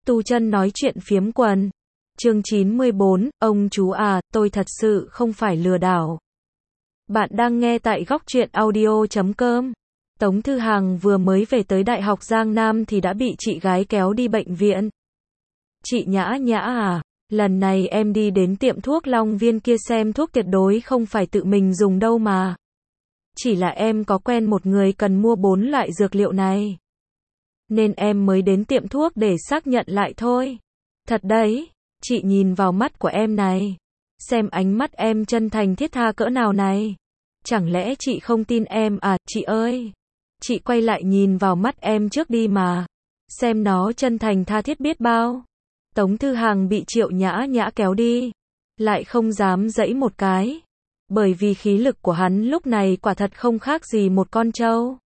Tu chân nói chuyện phiếm quần. Chương 94, ông chú à, tôi thật sự không phải lừa đảo. Bạn đang nghe tại góc truyện audio.com. Tống Thư Hằng vừa mới về tới Đại học Giang Nam thì đã bị chị gái kéo đi bệnh viện. Chị Nhã Nhã à, lần này em đi đến tiệm thuốc Long Viên kia xem thuốc tuyệt đối không phải tự mình dùng đâu mà. Chỉ là em có quen một người cần mua 4 loại dược liệu này. Nên em mới đến tiệm thuốc để xác nhận lại thôi. Thật đấy, chị nhìn vào mắt của em này. Xem ánh mắt em chân thành thiết tha cỡ nào này. Chẳng lẽ chị không tin em à, chị ơi? Chị quay lại nhìn vào mắt em trước đi mà. Xem nó chân thành tha thiết biết bao. Tống Thư Hằng bị Triệu Nhã Nhã kéo đi. Lại không dám giãy một cái. Bởi vì khí lực của hắn lúc này quả thật không khác gì một con trâu.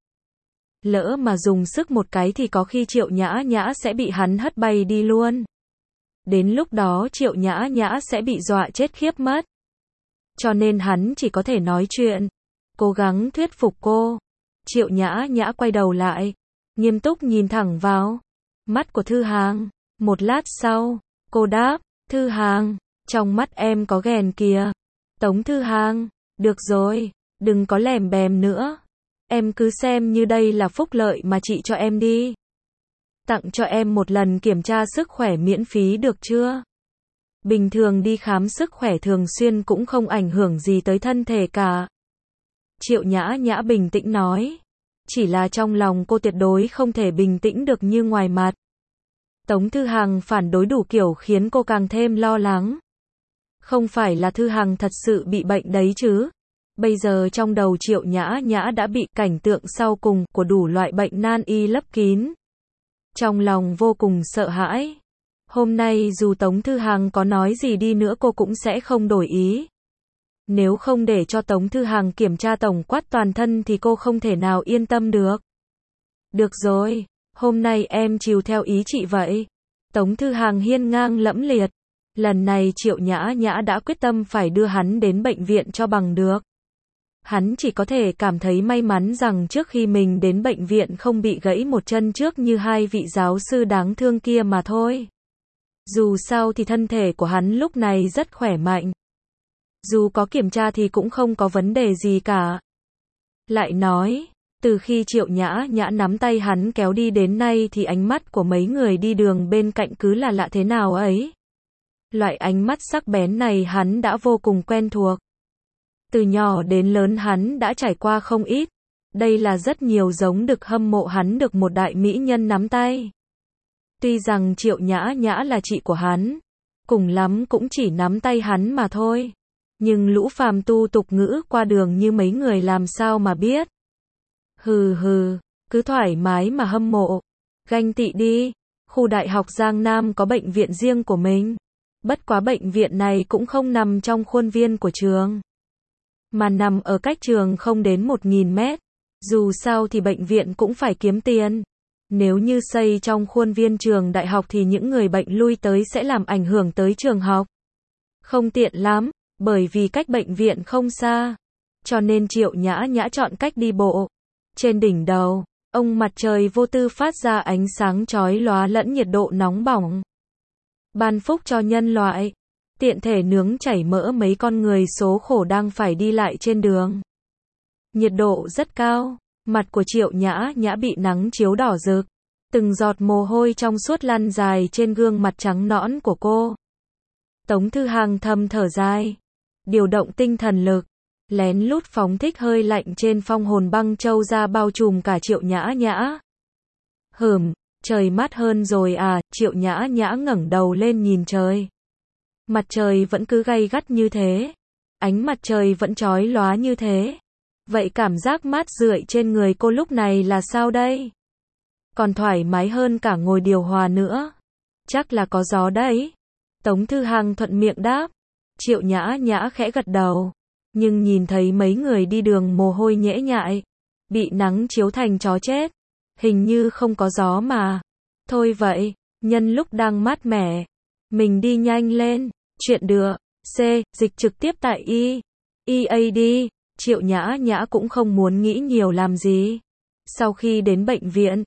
Lỡ mà dùng sức một cái thì có khi Triệu Nhã Nhã sẽ bị hắn hất bay đi luôn. Đến lúc đó Triệu Nhã Nhã sẽ bị dọa chết khiếp mất. Cho nên hắn chỉ có thể nói chuyện, cố gắng thuyết phục cô. Triệu Nhã Nhã quay đầu lại, nghiêm túc nhìn thẳng vào mắt của Thư Hằng. Một lát sau, cô đáp, Thư Hằng, trong mắt em có ghèn kìa. Tống Thư Hằng, được rồi, đừng có lèm bèm nữa. Em cứ xem như đây là phúc lợi mà chị cho em đi. Tặng cho em một lần kiểm tra sức khỏe miễn phí được chưa? Bình thường đi khám sức khỏe thường xuyên cũng không ảnh hưởng gì tới thân thể cả. Triệu Nhã Nhã bình tĩnh nói. Chỉ là trong lòng cô tuyệt đối không thể bình tĩnh được như ngoài mặt. Tống Thư Hằng phản đối đủ kiểu khiến cô càng thêm lo lắng. Không phải là Thư Hằng thật sự bị bệnh đấy chứ? Bây giờ trong đầu Triệu Nhã Nhã đã bị cảnh tượng sau cùng của đủ loại bệnh nan y lấp kín. Trong lòng vô cùng sợ hãi. Hôm nay dù Tống Thư Hằng có nói gì đi nữa cô cũng sẽ không đổi ý. Nếu không để cho Tống Thư Hằng kiểm tra tổng quát toàn thân thì cô không thể nào yên tâm được. Được rồi, hôm nay em chiều theo ý chị vậy. Tống Thư Hằng hiên ngang lẫm liệt. Lần này Triệu Nhã Nhã đã quyết tâm phải đưa hắn đến bệnh viện cho bằng được. Hắn chỉ có thể cảm thấy may mắn rằng trước khi mình đến bệnh viện không bị gãy một chân trước như hai vị giáo sư đáng thương kia mà thôi. Dù sao thì thân thể của hắn lúc này rất khỏe mạnh. Dù có kiểm tra thì cũng không có vấn đề gì cả. Lại nói, từ khi Triệu Nhã Nhã nắm tay hắn kéo đi đến nay thì ánh mắt của mấy người đi đường bên cạnh cứ là lạ thế nào ấy. Loại ánh mắt sắc bén này hắn đã vô cùng quen thuộc. Từ nhỏ đến lớn hắn đã trải qua không ít. Đây là rất nhiều giống được hâm mộ hắn được một đại mỹ nhân nắm tay. Tuy rằng Triệu Nhã Nhã là chị của hắn, cùng lắm cũng chỉ nắm tay hắn mà thôi. Nhưng lũ phàm tu tục ngữ qua đường như mấy người làm sao mà biết. Hừ hừ, cứ thoải mái mà hâm mộ. Ganh tị đi. Khu Đại học Giang Nam có bệnh viện riêng của mình. Bất quá bệnh viện này cũng không nằm trong khuôn viên của trường, mà nằm ở cách trường không đến 1.000 mét. Dù sao thì bệnh viện cũng phải kiếm tiền. Nếu như xây trong khuôn viên trường đại học thì những người bệnh lui tới sẽ làm ảnh hưởng tới trường học. Không tiện lắm, bởi vì cách bệnh viện không xa. Cho nên Triệu Nhã Nhã chọn cách đi bộ. Trên đỉnh đầu, ông mặt trời vô tư phát ra ánh sáng chói lóa lẫn nhiệt độ nóng bỏng. Ban phúc cho nhân loại. Tiện thể nướng chảy mỡ mấy con người số khổ đang phải đi lại trên đường. Nhiệt độ rất cao, mặt của Triệu Nhã Nhã bị nắng chiếu đỏ rực. Từng giọt mồ hôi trong suốt lăn dài trên gương mặt trắng nõn của cô. Tống Thư Hằng thầm thở dài. Điều động tinh thần lực. Lén lút phóng thích hơi lạnh trên phong hồn băng châu ra bao trùm cả Triệu Nhã Nhã. Trời mát hơn rồi à, Triệu Nhã Nhã ngẩng đầu lên nhìn trời. Mặt trời vẫn cứ gay gắt như thế. Ánh mặt trời vẫn chói lóa như thế. Vậy cảm giác mát rượi trên người cô lúc này là sao đây? Còn thoải mái hơn cả ngồi điều hòa nữa. Chắc là có gió đấy. Tống Thư Hằng thuận miệng đáp. Triệu Nhã Nhã khẽ gật đầu. Nhưng nhìn thấy mấy người đi đường mồ hôi nhễ nhại. Bị nắng chiếu thành chó chết. Hình như không có gió mà. Thôi vậy, nhân lúc đang mát mẻ. Mình đi nhanh lên. Chuyện được. Dịch trực tiếp tại EAD. Triệu Nhã Nhã cũng không muốn nghĩ nhiều làm gì. Sau khi đến bệnh viện,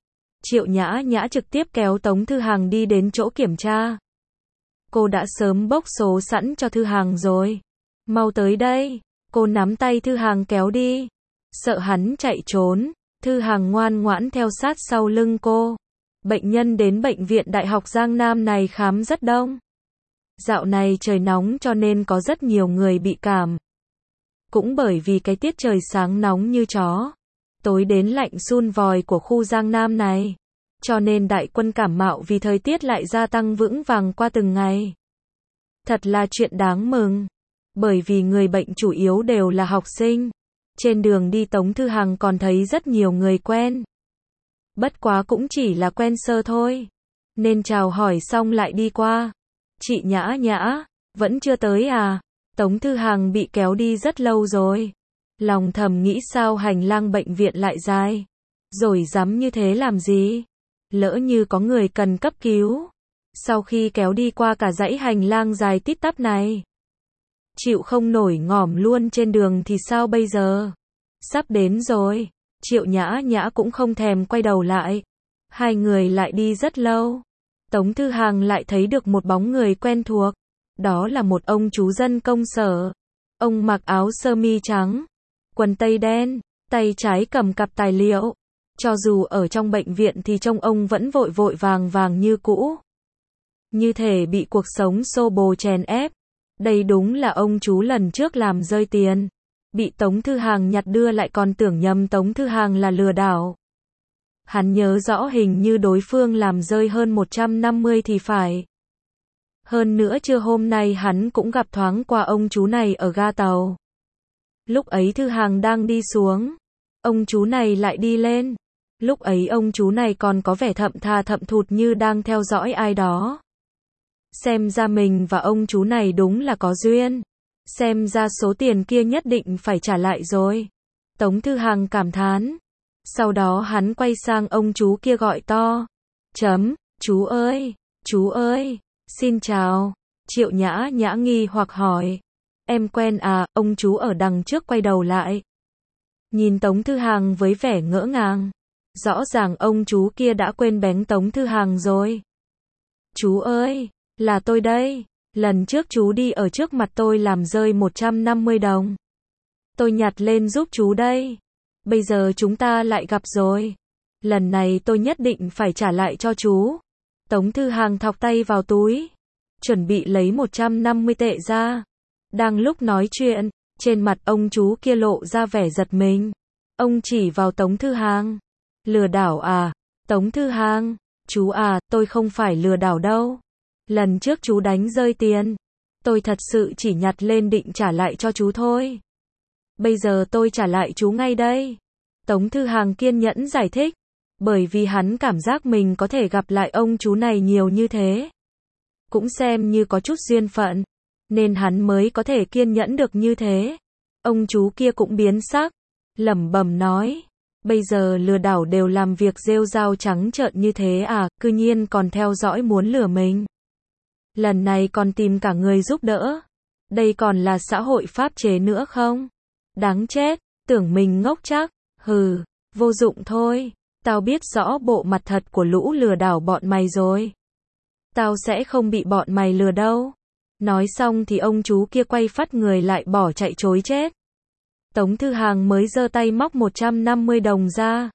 Triệu Nhã Nhã trực tiếp kéo Tống Thư Hàng đi đến chỗ kiểm tra. Cô đã sớm bốc số sẵn cho Thư Hàng rồi. Mau tới đây. Cô nắm tay Thư Hàng kéo đi. Sợ hắn chạy trốn, Thư Hàng ngoan ngoãn theo sát sau lưng cô. Bệnh nhân đến bệnh viện Đại học Giang Nam này khám rất đông. Dạo này trời nóng cho nên có rất nhiều người bị cảm. Cũng bởi vì cái tiết trời sáng nóng như chó, tối đến lạnh sun vòi của khu Giang Nam này, cho nên đại quân cảm mạo vì thời tiết lại gia tăng vững vàng qua từng ngày. Thật là chuyện đáng mừng, bởi vì người bệnh chủ yếu đều là học sinh. Trên đường đi Tống Thư Hàng còn thấy rất nhiều người quen. Bất quá cũng chỉ là quen sơ thôi, nên chào hỏi xong lại đi qua. Chị Nhã Nhã, vẫn chưa tới à? Tống Thư Hàng bị kéo đi rất lâu rồi. Lòng thầm nghĩ sao hành lang bệnh viện lại dài. Rồi dám như thế làm gì? Lỡ như có người cần cấp cứu. Sau khi kéo đi qua cả dãy hành lang dài tít tắp này, chịu không nổi ngỏm luôn trên đường thì sao bây giờ? Sắp đến rồi. Triệu Nhã Nhã cũng không thèm quay đầu lại. Hai người lại đi rất lâu. Tống Thư Hàng lại thấy được một bóng người quen thuộc. Đó là một ông chú dân công sở. Ông mặc áo sơ mi trắng, quần tây đen, tay trái cầm cặp tài liệu. Cho dù ở trong bệnh viện thì trông ông vẫn vội vội vàng vàng như cũ. Như thể bị cuộc sống xô bồ chèn ép. Đây đúng là ông chú lần trước làm rơi tiền. Bị Tống Thư Hàng nhặt đưa lại còn tưởng nhầm Tống Thư Hàng là lừa đảo. Hắn nhớ rõ hình như đối phương làm rơi hơn 150 thì phải. Hơn nữa trưa hôm nay hắn cũng gặp thoáng qua ông chú này ở ga tàu. Lúc ấy Thư Hàng đang đi xuống, ông chú này lại đi lên. Lúc ấy ông chú này còn có vẻ thậm thà thậm thụt như đang theo dõi ai đó. Xem ra mình và ông chú này đúng là có duyên. Xem ra số tiền kia nhất định phải trả lại rồi. Tống Thư Hàng cảm thán. Sau đó hắn quay sang ông chú kia gọi to. Chú ơi, xin chào. Triệu Nhã Nhã nghi hoặc hỏi. Em quen à? Ông chú ở đằng trước quay đầu lại. Nhìn Tống Thư Hàng với vẻ ngỡ ngàng. Rõ ràng ông chú kia đã quên bén Tống Thư Hàng rồi. Chú ơi, là tôi đây. Lần trước chú đi ở trước mặt tôi làm rơi 150 đồng. Tôi nhặt lên giúp chú đây. Bây giờ chúng ta lại gặp rồi. Lần này tôi nhất định phải trả lại cho chú. Tống Thư Hàng thọc tay vào túi, chuẩn bị lấy 150 tệ ra. Đang lúc nói chuyện, trên mặt ông chú kia lộ ra vẻ giật mình. Ông chỉ vào Tống Thư Hàng. Lừa đảo à? Tống Thư Hàng, chú à, tôi không phải lừa đảo đâu. Lần trước chú đánh rơi tiền, tôi thật sự chỉ nhặt lên định trả lại cho chú thôi. Bây giờ tôi trả lại chú ngay đây. Tống Thư Hàng kiên nhẫn giải thích, bởi vì hắn cảm giác mình có thể gặp lại ông chú này nhiều như thế. Cũng xem như có chút duyên phận, nên hắn mới có thể kiên nhẫn được như thế. Ông chú kia cũng biến sắc, lẩm bẩm nói, bây giờ lừa đảo đều làm việc rêu rao trắng trợn như thế à, cư nhiên còn theo dõi muốn lừa mình. Lần này còn tìm cả người giúp đỡ. Đây còn là xã hội pháp chế nữa không? Đáng chết, tưởng mình ngốc chắc. Hừ, vô dụng thôi. Tao biết rõ bộ mặt thật của lũ lừa đảo bọn mày rồi. Tao sẽ không bị bọn mày lừa đâu. Nói xong thì ông chú kia quay phắt người lại bỏ chạy trối chết. Tống Thư Hàng mới giơ tay móc 150 đồng ra.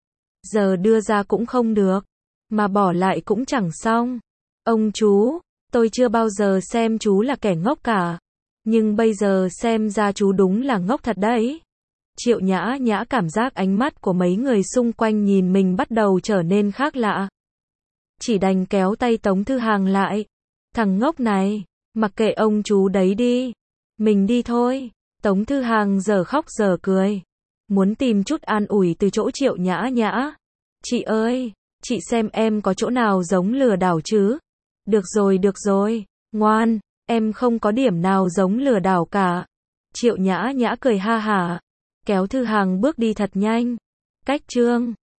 Giờ đưa ra cũng không được, mà bỏ lại cũng chẳng xong. Ông chú, tôi chưa bao giờ xem chú là kẻ ngốc cả. Nhưng bây giờ xem ra chú đúng là ngốc thật đấy. Triệu Nhã Nhã cảm giác ánh mắt của mấy người xung quanh nhìn mình bắt đầu trở nên khác lạ. Chỉ đành kéo tay Tống Thư Hàng lại. Thằng ngốc này, mặc kệ ông chú đấy đi. Mình đi thôi. Tống Thư Hàng giờ khóc giờ cười. Muốn tìm chút an ủi từ chỗ Triệu Nhã Nhã. Chị ơi, chị xem em có chỗ nào giống lừa đảo chứ? Được rồi, ngoan, em không có điểm nào giống lừa đảo cả. Triệu Nhã Nhã cười ha hả, kéo Thư Hàng bước đi thật nhanh. Cách chương